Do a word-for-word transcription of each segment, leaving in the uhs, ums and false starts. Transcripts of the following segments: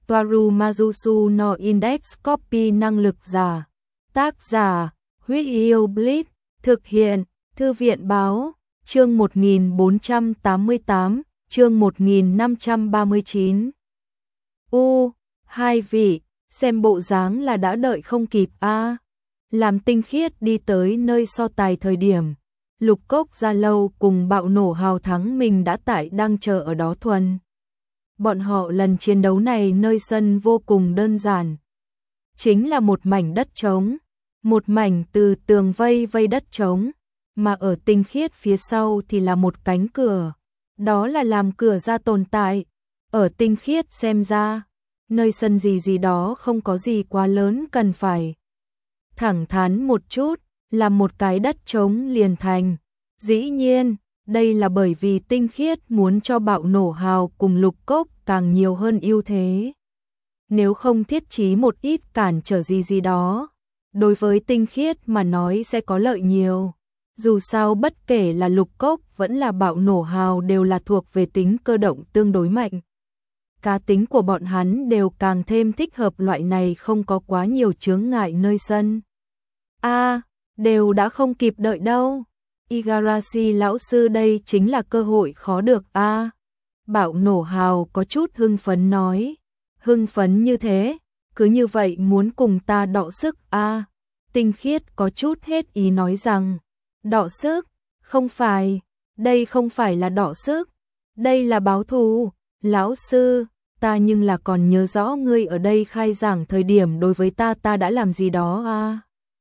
Toaru Majusu no Index Copy năng lực giả. Tác giả, Huyết Yêu Blitz, thực hiện, Thư viện Báo, chương một nghìn bốn trăm tám mươi tám, chương một nghìn năm trăm ba mươi chín. U, hai vị, xem bộ dáng là đã đợi không kịp a. À. Làm Tinh Khiết đi tới nơi so tài thời điểm, Lục Cốc Gia Lâu cùng Bạo Nổ Hào Thắng mình đã tại đang chờ ở đó thuần. Bọn họ lần chiến đấu này nơi sân vô cùng đơn giản. Chính là một mảnh đất trống, một mảnh từ tường vây vây đất trống, mà ở Tinh Khiết phía sau thì là một cánh cửa. Đó là làm cửa ra tồn tại. Ở Tinh Khiết xem ra, nơi sân gì gì đó không có gì quá lớn cần phải thẳng thắn một chút, làm một cái đất trống liền thành. Dĩ nhiên, đây là bởi vì Tinh Khiết muốn cho Bạo Nổ Hào cùng Lục Cốc càng nhiều hơn ưu thế. Nếu không thiết trí một ít cản trở gì gì đó, đối với Tinh Khiết mà nói sẽ có lợi nhiều. Dù sao bất kể là Lục Cốc vẫn là Bạo Nổ Hào đều là thuộc về tính cơ động tương đối mạnh. Cá tính của bọn hắn đều càng thêm thích hợp loại này không có quá nhiều chướng ngại nơi sân. A, à, đều đã không kịp đợi đâu. Igarashi lão sư đây chính là cơ hội khó được a. À. Bạo Nổ Hào có chút hưng phấn nói. Hưng phấn như thế, cứ như vậy muốn cùng ta đọ sức a. À. Tinh Khiết có chút hết ý nói rằng, đọ sức, không phải, đây không phải là đọ sức, đây là báo thù, lão sư, ta nhưng là còn nhớ rõ ngươi ở đây khai giảng thời điểm đối với ta ta đã làm gì đó a. À.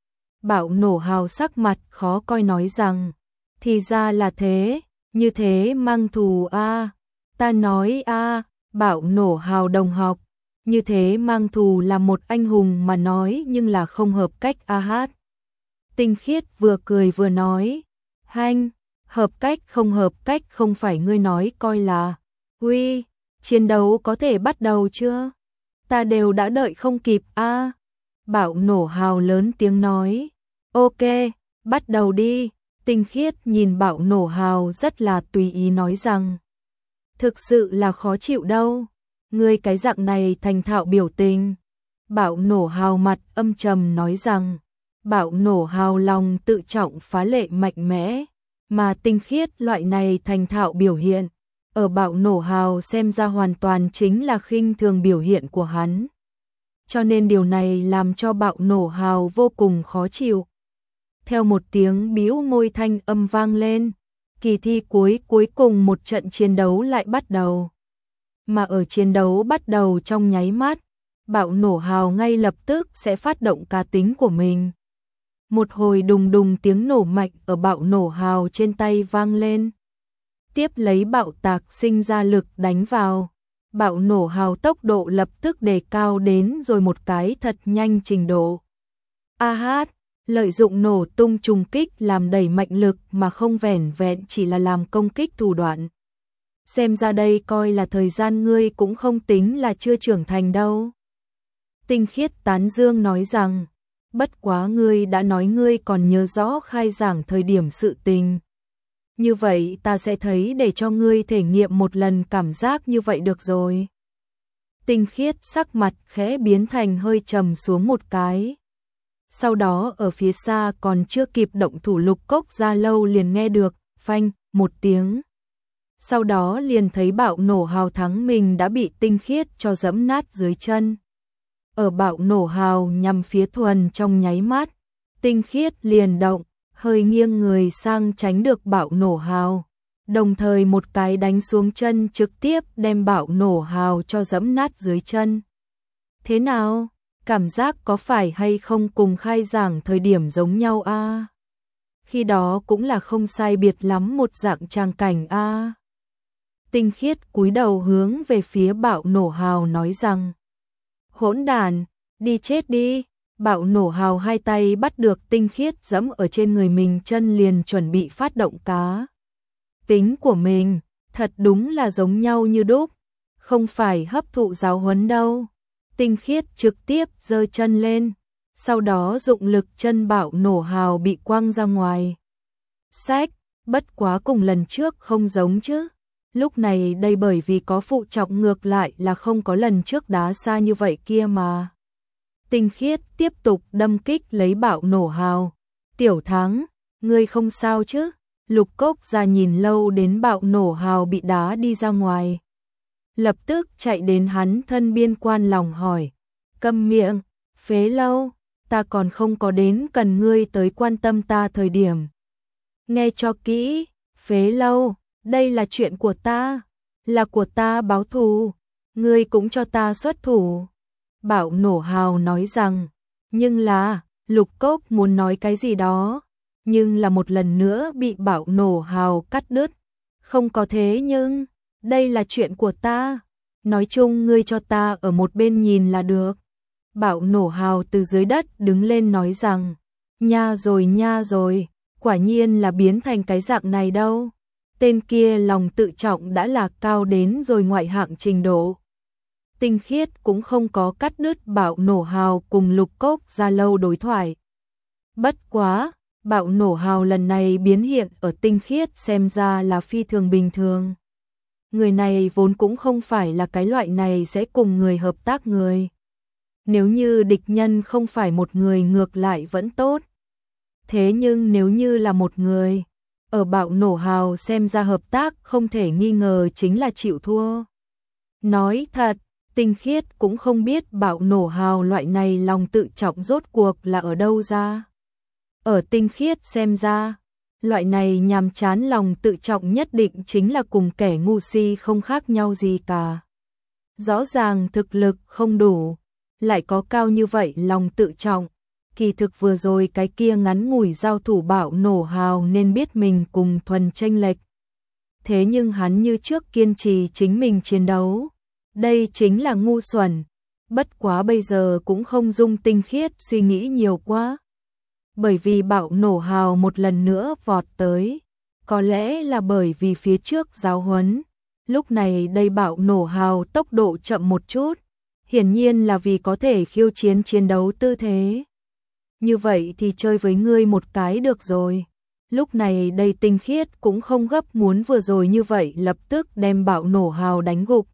Bạo Nổ Hào sắc mặt khó coi nói rằng, thì ra là thế, như thế mang thù a. À. Ta nói a, à, Bạo Nổ Hào đồng học, như thế mang thù là một anh hùng mà nói nhưng là không hợp cách a hát. Tinh Khiết vừa cười vừa nói, hanh, hợp cách không hợp cách không phải ngươi nói coi là, uy, chiến đấu có thể bắt đầu chưa? Ta đều đã đợi không kịp a. À. Bạo Nổ Hào lớn tiếng nói, ok, bắt đầu đi. Tinh Khiết nhìn Bạo Nổ Hào rất là tùy ý nói rằng, thực sự là khó chịu đâu, ngươi cái dạng này thành thạo biểu tình. Bạo Nổ Hào mặt âm trầm nói rằng, Bạo Nổ Hào lòng tự trọng phá lệ mạnh mẽ, mà Tinh Khiết loại này thành thạo biểu hiện, ở Bạo Nổ Hào xem ra hoàn toàn chính là khinh thường biểu hiện của hắn. Cho nên điều này làm cho Bạo Nổ Hào vô cùng khó chịu. Theo một tiếng bĩu môi thanh âm vang lên, kỳ thi cuối cuối cùng một trận chiến đấu lại bắt đầu. Mà ở chiến đấu bắt đầu trong nháy mắt, Bạo Nổ Hào ngay lập tức sẽ phát động cá tính của mình. Một hồi đùng đùng tiếng nổ mạnh ở Bạo Nổ Hào trên tay vang lên. Tiếp lấy bạo tạc sinh ra lực đánh vào. Bạo Nổ Hào tốc độ lập tức đề cao đến rồi một cái thật nhanh trình độ. A hát, lợi dụng nổ tung trùng kích làm đẩy mạnh lực mà không vẻn vẹn chỉ là làm công kích thủ đoạn. Xem ra đây coi là thời gian ngươi cũng không tính là chưa trưởng thành đâu. Tinh Khiết tán dương nói rằng, bất quá ngươi đã nói ngươi còn nhớ rõ khai giảng thời điểm sự tình. Như vậy ta sẽ thấy để cho ngươi thể nghiệm một lần cảm giác như vậy được rồi. Tinh Khiết sắc mặt khẽ biến thành hơi trầm xuống một cái. Sau đó ở phía xa còn chưa kịp động thủ Lục Cốc Gia Lâu liền nghe được, phanh, một tiếng. Sau đó liền thấy Bạo Nổ Hào Thắng mình đã bị Tinh Khiết cho dẫm nát dưới chân. Ở Bạo Nổ Hào nhằm phía thuần trong nháy mắt, Tinh Khiết liền động, hơi nghiêng người sang tránh được Bạo Nổ Hào. Đồng thời một cái đánh xuống chân trực tiếp đem Bạo Nổ Hào cho dẫm nát dưới chân. Thế nào? Cảm giác có phải hay không cùng khai giảng thời điểm giống nhau a? À? Khi đó cũng là không sai biệt lắm một dạng tràng cảnh a. À? Tinh Khiết cúi đầu hướng về phía Bạo Nổ Hào nói rằng, hỗn đàn, đi chết đi. Bạo Nổ Hào hai tay bắt được Tinh Khiết giẫm ở trên người mình chân liền chuẩn bị phát động cá tính của mình, thật đúng là giống nhau như đúc, không phải hấp thụ giáo huấn đâu. Tinh Khiết trực tiếp giơ chân lên, sau đó dụng lực chân Bạo Nổ Hào bị quăng ra ngoài. Sách, bất quá cùng lần trước không giống chứ. Lúc này đây bởi vì có phụ trọng ngược lại là không có lần trước đá xa như vậy kia mà. Tinh Khiết tiếp tục đâm kích lấy Bạo Nổ Hào. Tiểu Thắng, ngươi không sao chứ? Lục Cốc Gia nhìn lâu đến Bạo Nổ Hào bị đá đi ra ngoài. Lập tức chạy đến hắn thân biên quan lòng hỏi. Câm miệng, Phế Lâu, ta còn không có đến cần ngươi tới quan tâm ta thời điểm. Nghe cho kỹ, Phế Lâu, đây là chuyện của ta, là của ta báo thù, ngươi cũng cho ta xuất thủ. Bạo Nổ Hào nói rằng, nhưng là, Lục Cốc muốn nói cái gì đó, nhưng là một lần nữa bị Bạo Nổ Hào cắt đứt. Không có thế nhưng, đây là chuyện của ta, nói chung ngươi cho ta ở một bên nhìn là được. Bạo Nổ Hào từ dưới đất đứng lên nói rằng, nha rồi nha rồi, quả nhiên là biến thành cái dạng này đâu. Tên kia lòng tự trọng đã là cao đến rồi ngoại hạng trình độ. Tinh Khiết cũng không có cắt đứt Bạo Nổ Hào cùng Lục Cốc Gia lâu đối thoại. Bất quá, Bạo Nổ Hào lần này biến hiện ở Tinh Khiết xem ra là phi thường bình thường. Người này vốn cũng không phải là cái loại này sẽ cùng người hợp tác người. Nếu như địch nhân không phải một người ngược lại vẫn tốt. Thế nhưng nếu như là một người, ở Bạo Nổ Hào xem ra hợp tác không thể nghi ngờ chính là chịu thua. Nói thật, Tinh Khiết cũng không biết Bạo Nổ Hào loại này lòng tự trọng rốt cuộc là ở đâu ra. Ở Tinh Khiết xem ra, loại này nhàm chán lòng tự trọng nhất định chính là cùng kẻ ngu si không khác nhau gì cả. Rõ ràng thực lực không đủ, lại có cao như vậy lòng tự trọng. Kỳ thực vừa rồi cái kia ngắn ngủi giao thủ Bạo Nổ Hào nên biết mình cùng thuần chênh lệch. Thế nhưng hắn như trước kiên trì chính mình chiến đấu. Đây chính là ngu xuẩn. Bất quá bây giờ cũng không dung Tinh Khiết suy nghĩ nhiều quá. Bởi vì Bạo Nổ Hào một lần nữa vọt tới. Có lẽ là bởi vì phía trước giáo huấn. Lúc này đây Bạo Nổ Hào tốc độ chậm một chút. Hiển nhiên là vì có thể khiêu chiến chiến đấu tư thế. Như vậy thì chơi với ngươi một cái được rồi. Lúc này đây Tinh Khiết cũng không gấp muốn vừa rồi như vậy lập tức đem Bạo Nổ Hào đánh gục.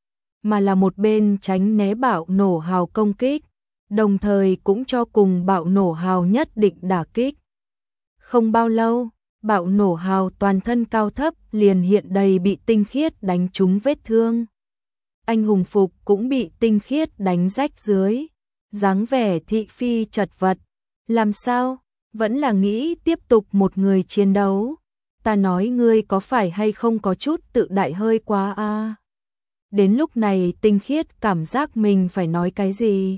Mà là một bên tránh né Bạo Nổ Hào công kích. Đồng thời cũng cho cùng Bạo Nổ Hào nhất định đả kích. Không bao lâu, Bạo Nổ Hào toàn thân cao thấp liền hiện đầy bị Tinh Khiết đánh trúng vết thương. Anh hùng phục cũng bị Tinh Khiết đánh rách dưới. Dáng vẻ thị phi chật vật. Làm sao? Vẫn là nghĩ tiếp tục một người chiến đấu. Ta nói ngươi có phải hay không có chút tự đại hơi quá a? À? Đến lúc này Tinh Khiết cảm giác mình phải nói cái gì?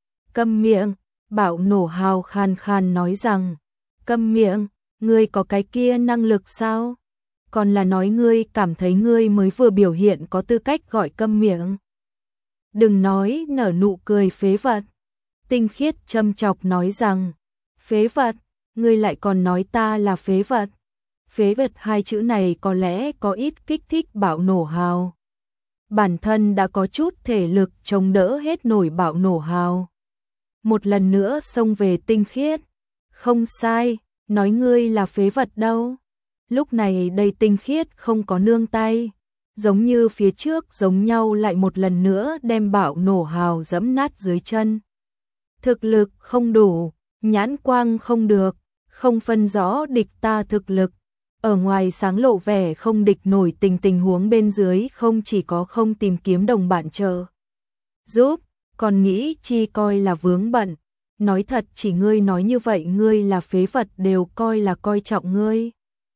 Câm miệng, Bạo Nổ Hào khan khan nói rằng, câm miệng, ngươi có cái kia năng lực sao? Còn là nói ngươi cảm thấy ngươi mới vừa biểu hiện có tư cách gọi câm miệng. Đừng nói nở nụ cười phế vật. Tinh Khiết châm chọc nói rằng, phế vật, ngươi lại còn nói ta là phế vật. Phế vật hai chữ này có lẽ có ít kích thích Bạo Nổ Hào. Bản thân đã có chút thể lực chống đỡ hết nổi Bạo Nổ Hào. Một lần nữa xông về Tinh Khiết. Không sai, nói ngươi là phế vật đâu. Lúc này đây Tinh Khiết không có nương tay. Giống như phía trước giống nhau lại một lần nữa đem Bạo Nổ Hào giẫm nát dưới chân. Thực lực không đủ, nhãn quang không được, không phân rõ địch ta thực lực. Ở ngoài sáng lộ vẻ không địch nổi tình tình huống bên dưới không chỉ có không tìm kiếm đồng bạn trợ giúp, còn nghĩ chi coi là vướng bận. Nói thật chỉ ngươi nói như vậy ngươi là phế vật đều coi là coi trọng ngươi.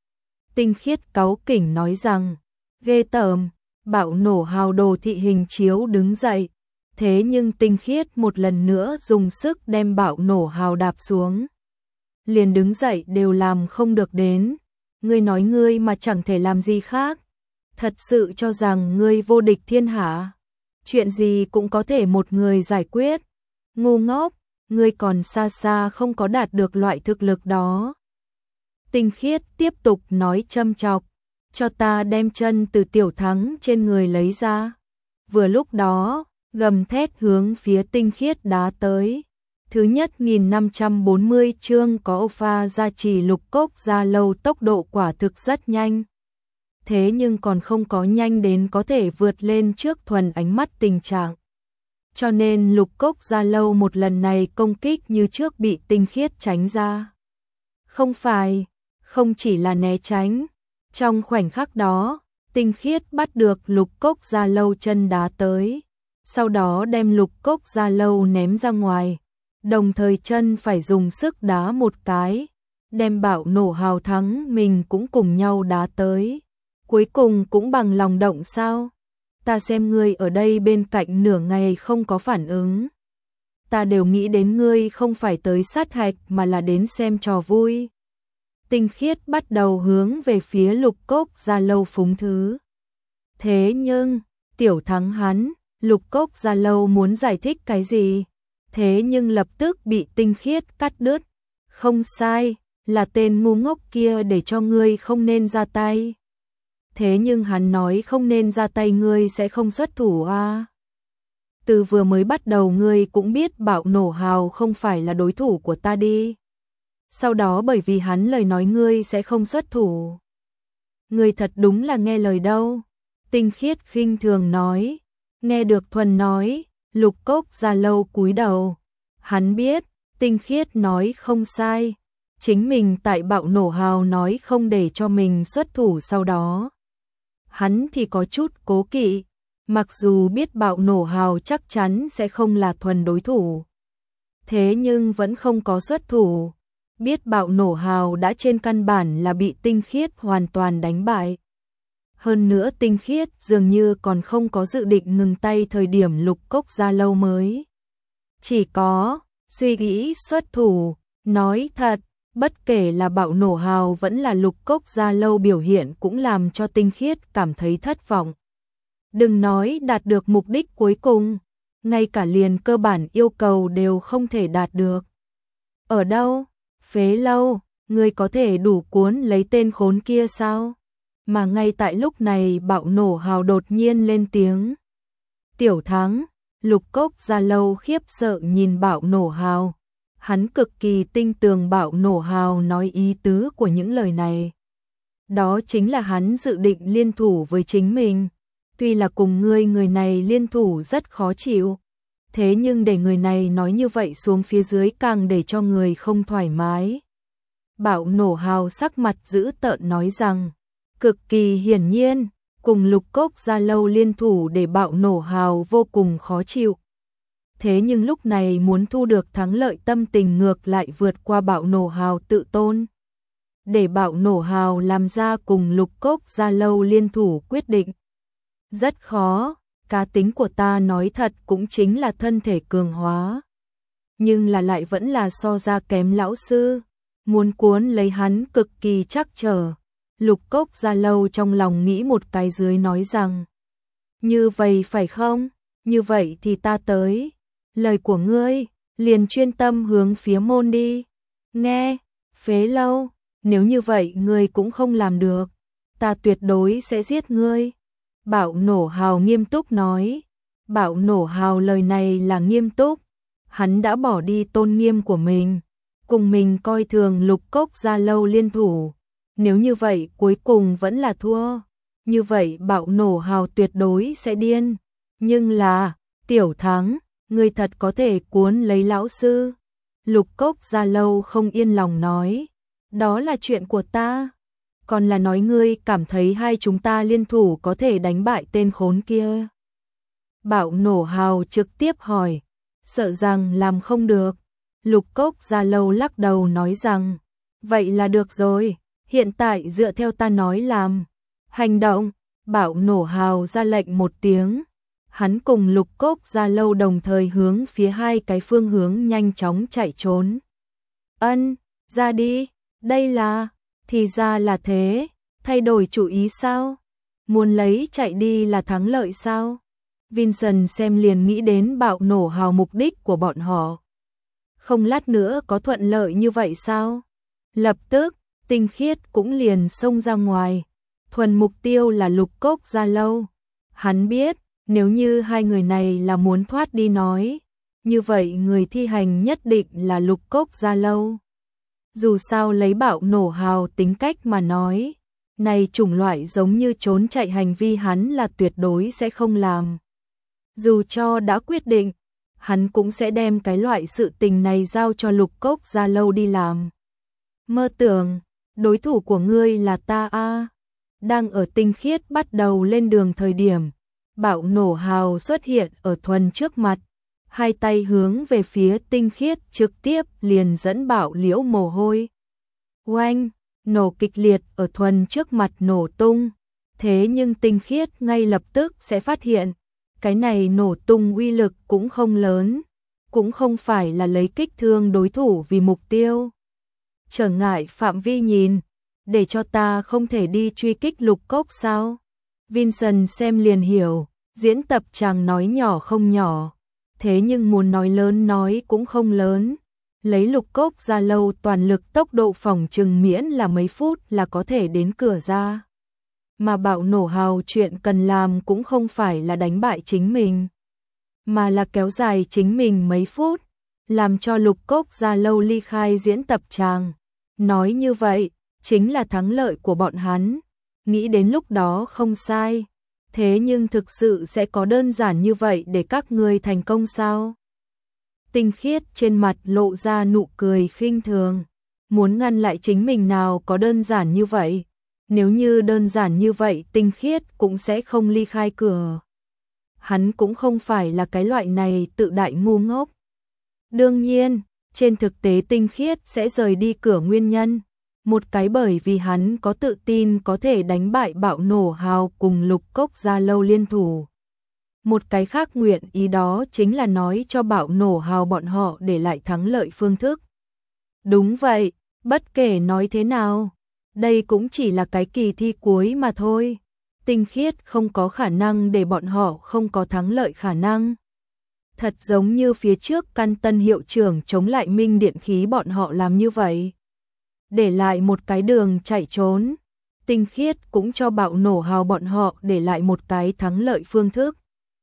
Tinh Khiết cáu kỉnh nói rằng, ghê tởm. Bạo Nổ Hào đồ thị hình chiếu đứng dậy. Thế nhưng Tinh Khiết một lần nữa dùng sức đem Bạo Nổ Hào đạp xuống. Liền đứng dậy đều làm không được đến. Ngươi nói ngươi mà chẳng thể làm gì khác. Thật sự cho rằng ngươi vô địch thiên hạ. Chuyện gì cũng có thể một người giải quyết. Ngu ngốc, ngươi còn xa xa không có đạt được loại thực lực đó. Tinh Khiết tiếp tục nói châm chọc. Cho ta đem chân từ Tiểu Thắng trên người lấy ra. Vừa lúc đó, gầm thét hướng phía Tinh Khiết đá tới. Thứ nhất một nghìn năm trăm bốn mươi chương có Alpha gia trì Lục Cốc Gia lâu tốc độ quả thực rất nhanh. thế nhưng còn không có nhanh đến có thể vượt lên trước thuần ánh mắt tình trạng. Cho nên Lục Cốc Gia Lâu một lần này công kích như trước bị Tinh Khiết tránh ra. Không phải, không chỉ là né tránh, trong khoảnh khắc đó, Tinh Khiết bắt được Lục Cốc Gia Lâu chân đá tới, sau đó đem Lục Cốc Gia Lâu ném ra ngoài, đồng thời chân phải dùng sức đá một cái, đem Bạo Nổ Hào thắng mình cũng cùng nhau đá tới. Cuối cùng cũng bằng lòng động sao? Ta xem ngươi ở đây bên cạnh nửa ngày không có phản ứng. Ta đều nghĩ đến ngươi không phải tới sát hạch mà là đến xem trò vui. Tinh Khiết bắt đầu hướng về phía Lục Cốc Gia Lâu phúng thứ. Thế nhưng, tiểu thắng hắn, Lục Cốc Gia Lâu muốn giải thích cái gì? Thế nhưng lập tức bị Tinh Khiết cắt đứt. Không sai, là tên ngu ngốc kia để cho ngươi không nên ra tay. Thế nhưng hắn nói không nên ra tay ngươi sẽ không xuất thủ à. Từ vừa mới bắt đầu ngươi cũng biết Bạo Nổ Hào không phải là đối thủ của ta đi. Sau đó bởi vì hắn lời nói ngươi sẽ không xuất thủ. Ngươi thật đúng là nghe lời đâu. Tinh Khiết khinh thường nói. Nghe được Thuần nói, Lục Cốc Gia Lâu cúi đầu. Hắn biết, Tinh Khiết nói không sai. Chính mình tại Bạo Nổ Hào nói không để cho mình xuất thủ sau đó. Hắn thì có chút cố kỵ, mặc dù biết Bạo Nổ Hào chắc chắn sẽ không là Thuần đối thủ. Thế nhưng vẫn không có xuất thủ, biết Bạo Nổ Hào đã trên căn bản là bị Tinh Khiết hoàn toàn đánh bại. Hơn nữa Tinh Khiết dường như còn không có dự định ngừng tay thời điểm Lục Cốc Gia Lâu mới. Chỉ có suy nghĩ xuất thủ, nói thật. Bất kể là Bạo Nổ Hào vẫn là Lục Cốc Gia Lâu biểu hiện cũng làm cho Tinh Khiết cảm thấy thất vọng. Đừng nói đạt được mục đích cuối cùng, ngay cả liền cơ bản yêu cầu đều không thể đạt được. Ở đâu? Phế Lâu, ngươi có thể đủ cuốn lấy tên khốn kia sao? Mà ngay tại lúc này Bạo Nổ Hào đột nhiên lên tiếng. Tiểu thắng, Lục Cốc Gia Lâu khiếp sợ nhìn Bạo Nổ Hào. Hắn cực kỳ tinh tường Bạo Nổ Hào nói ý tứ của những lời này. Đó chính là hắn dự định liên thủ với chính mình. Tuy là cùng ngươi người này liên thủ rất khó chịu. Thế nhưng để người này nói như vậy xuống phía dưới càng để cho người không thoải mái. Bạo Nổ Hào sắc mặt dữ tợn nói rằng, cực kỳ hiển nhiên, cùng Lục Cốc Gia Lâu liên thủ để Bạo Nổ Hào vô cùng khó chịu. Thế nhưng lúc này muốn thu được thắng lợi tâm tình ngược lại vượt qua Bạo Nổ Hào tự tôn. Để Bạo Nổ Hào làm ra cùng Lục Cốc Gia Lâu liên thủ quyết định. Rất khó, cá tính của ta nói thật cũng chính là thân thể cường hóa. Nhưng là lại vẫn là so ra kém lão sư. Muốn cuốn lấy hắn cực kỳ chắc trở. Lục Cốc Gia Lâu trong lòng nghĩ một cái dưới nói rằng. Như vậy phải không? Như vậy thì ta tới. Lời của ngươi, liền chuyên tâm hướng phía môn đi. Nghe, Phế Lâu, nếu như vậy ngươi cũng không làm được. Ta tuyệt đối sẽ giết ngươi. Bạo Nổ Hào nghiêm túc nói. Bạo Nổ Hào lời này là nghiêm túc. Hắn đã bỏ đi tôn nghiêm của mình. Cùng mình coi thường Lục Cốc Gia Lâu liên thủ. Nếu như vậy cuối cùng vẫn là thua. Như vậy Bạo Nổ Hào tuyệt đối sẽ điên. Nhưng là, tiểu thắng, ngươi thật có thể cuốn lấy lão sư. Lục Cốc Gia Lâu không yên lòng nói. Đó là chuyện của ta. Còn là nói ngươi cảm thấy hai chúng ta liên thủ có thể đánh bại tên khốn kia. Bạo Nổ Hào trực tiếp hỏi. Sợ rằng làm không được. Lục Cốc Gia Lâu lắc đầu nói rằng. Vậy là được rồi. Hiện tại dựa theo ta nói làm. Hành động. Bạo Nổ Hào ra lệnh một tiếng. Hắn cùng Lục Cốc Gia Lâu đồng thời hướng phía hai cái phương hướng nhanh chóng chạy trốn. Ân, ra đi. Đây là... Thì ra là thế. Thay đổi chủ ý sao? Muốn lấy chạy đi là thắng lợi sao? Vincent xem liền nghĩ đến Bạo Nổ Hào mục đích của bọn họ. Không lát nữa có thuận lợi như vậy sao? Lập tức, Tinh Khiết cũng liền xông ra ngoài. Thuần mục tiêu là Lục Cốc Gia Lâu. Hắn biết, nếu như hai người này là muốn thoát đi nói, như vậy người thi hành nhất định là Lục Cốc Gia Lâu. Dù sao lấy Bạo Nổ Hào tính cách mà nói, Này chủng loại giống như trốn chạy hành vi hắn là tuyệt đối sẽ không làm. Dù cho đã quyết định, hắn cũng sẽ đem cái loại sự tình này giao cho Lục Cốc Gia Lâu đi làm. Mơ tưởng, đối thủ của ngươi là ta a. Đang ở Tinh Khiết bắt đầu lên đường thời điểm, Bạo Nổ Hào xuất hiện ở Thuần trước mặt, hai tay hướng về phía Tinh Khiết trực tiếp liền dẫn Bạo Liễu mồ hôi. Oanh, nổ kịch liệt ở Thuần trước mặt nổ tung, thế nhưng Tinh Khiết ngay lập tức sẽ phát hiện, cái này nổ tung uy lực cũng không lớn, cũng không phải là lấy kích thương đối thủ vì mục tiêu. Trở ngại phạm vi nhìn, để cho ta không thể đi truy kích Lục Cốc sao? Vincent xem liền hiểu, diễn tập chàng nói nhỏ không nhỏ, thế nhưng muốn nói lớn nói cũng không lớn. Lấy Lục Cốc Gia Lâu toàn lực tốc độ phòng trừng miễn là mấy phút là có thể đến cửa ra. Mà Bạo Nổ Hào chuyện cần làm cũng không phải là đánh bại chính mình, mà là kéo dài chính mình mấy phút, làm cho Lục Cốc Gia Lâu ly khai diễn tập tràng. Nói như vậy, chính là thắng lợi của bọn hắn. Nghĩ đến lúc đó không sai. Thế nhưng thực sự sẽ có đơn giản như vậy để các ngươi thành công sao? Tinh Khiết trên mặt lộ ra nụ cười khinh thường. Muốn ngăn lại chính mình nào có đơn giản như vậy? Nếu như đơn giản như vậy Tinh Khiết cũng sẽ không ly khai cửa. Hắn cũng không phải là cái loại này tự đại ngu ngốc. Đương nhiên, trên thực tế Tinh Khiết sẽ rời đi cửa nguyên nhân. Một cái bởi vì hắn có tự tin có thể đánh bại Bạo Nổ Hào cùng Lục Cốc Gia Lâu liên thủ. Một cái khác nguyện ý đó chính là nói cho Bạo Nổ Hào bọn họ để lại thắng lợi phương thức. Đúng vậy, bất kể nói thế nào, đây cũng chỉ là cái kỳ thi cuối mà thôi. Tinh Khiết không có khả năng để bọn họ không có thắng lợi khả năng. Thật giống như phía trước Căn Tân hiệu trưởng chống lại Minh Điện Khí bọn họ làm như vậy. Để lại một cái đường chạy trốn. Tinh Khiết cũng cho Bạo Nổ Hào bọn họ để lại một cái thắng lợi phương thức.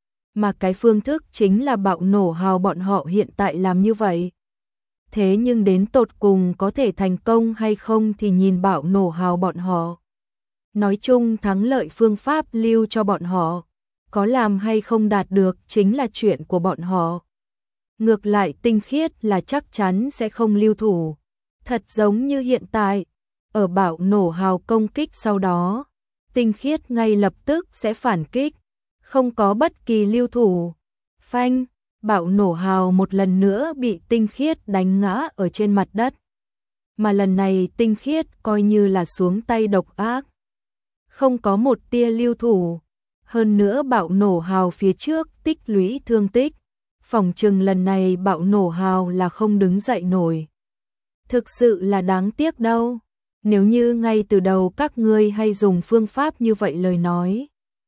Mà cái phương thức chính là Bạo Nổ Hào bọn họ hiện tại làm như vậy. Thế nhưng đến tột cùng có thể thành công hay không thì nhìn Bạo Nổ Hào bọn họ. Nói chung thắng lợi phương pháp lưu cho bọn họ. Có làm hay không đạt được chính là chuyện của bọn họ. Ngược lại Tinh Khiết là chắc chắn sẽ không lưu thủ. Thật giống như hiện tại, ở Bạo Nổ Hào công kích sau đó, Tinh Khiết ngay lập tức sẽ phản kích, không có bất kỳ lưu thủ. Phanh, Bạo Nổ Hào một lần nữa bị Tinh Khiết đánh ngã ở trên mặt đất. Mà lần này Tinh Khiết coi như là xuống tay độc ác. Không có một tia lưu thủ. Hơn nữa Bạo Nổ Hào phía trước tích lũy thương tích. Phỏng chừng lần này Bạo Nổ Hào là không đứng dậy nổi. Thực sự là đáng tiếc đâu. Nếu như ngay từ đầu các ngươi hay dùng phương pháp như vậy lời nói.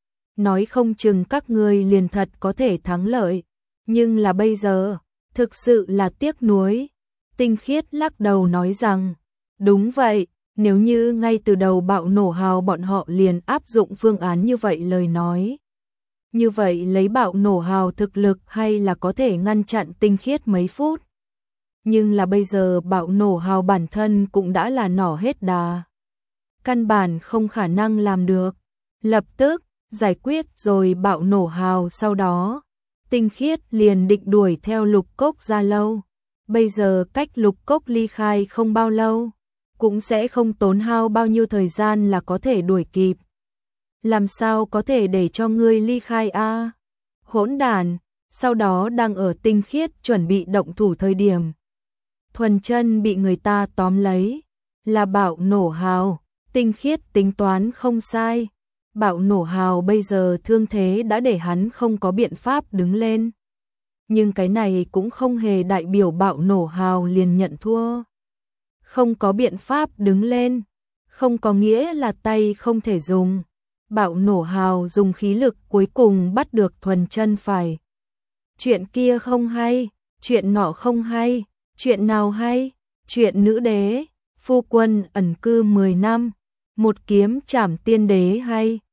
Nói không chừng các ngươi liền thật có thể thắng lợi. Nhưng là bây giờ, thực sự là tiếc nuối. Tinh Khiết lắc đầu nói rằng, đúng vậy, nếu như ngay từ đầu Bạo Nổ Hào bọn họ liền áp dụng phương án như vậy lời nói. Như vậy lấy Bạo Nổ Hào thực lực hay là có thể ngăn chặn Tinh Khiết mấy phút. Nhưng là bây giờ Bạo Nổ Hào bản thân cũng đã là nỏ hết đà. Căn bản không khả năng làm được. Lập tức, giải quyết rồi Bạo Nổ Hào sau đó. Tinh Khiết liền định đuổi theo Lục Cốc Gia Lâu. Bây giờ cách Lục Cốc ly khai không bao lâu. Cũng sẽ không tốn hao bao nhiêu thời gian là có thể đuổi kịp. Làm sao có thể để cho ngươi ly khai a? Hỗn đàn, sau đó đang ở Tinh Khiết chuẩn bị động thủ thời điểm. Thuần chân bị người ta tóm lấy, là Bạo Nổ Hào. Tinh Khiết tính toán không sai. Bạo Nổ Hào bây giờ thương thế đã để hắn không có biện pháp đứng lên. Nhưng cái này cũng không hề đại biểu Bạo Nổ Hào liền nhận thua. Không có biện pháp đứng lên, không có nghĩa là tay không thể dùng. Bạo Nổ Hào dùng khí lực cuối cùng bắt được Thuần chân phải. Chuyện kia không hay, chuyện nọ không hay, chuyện nào hay, chuyện nữ đế, phu quân ẩn cư mười năm, một kiếm trảm tiên đế hay.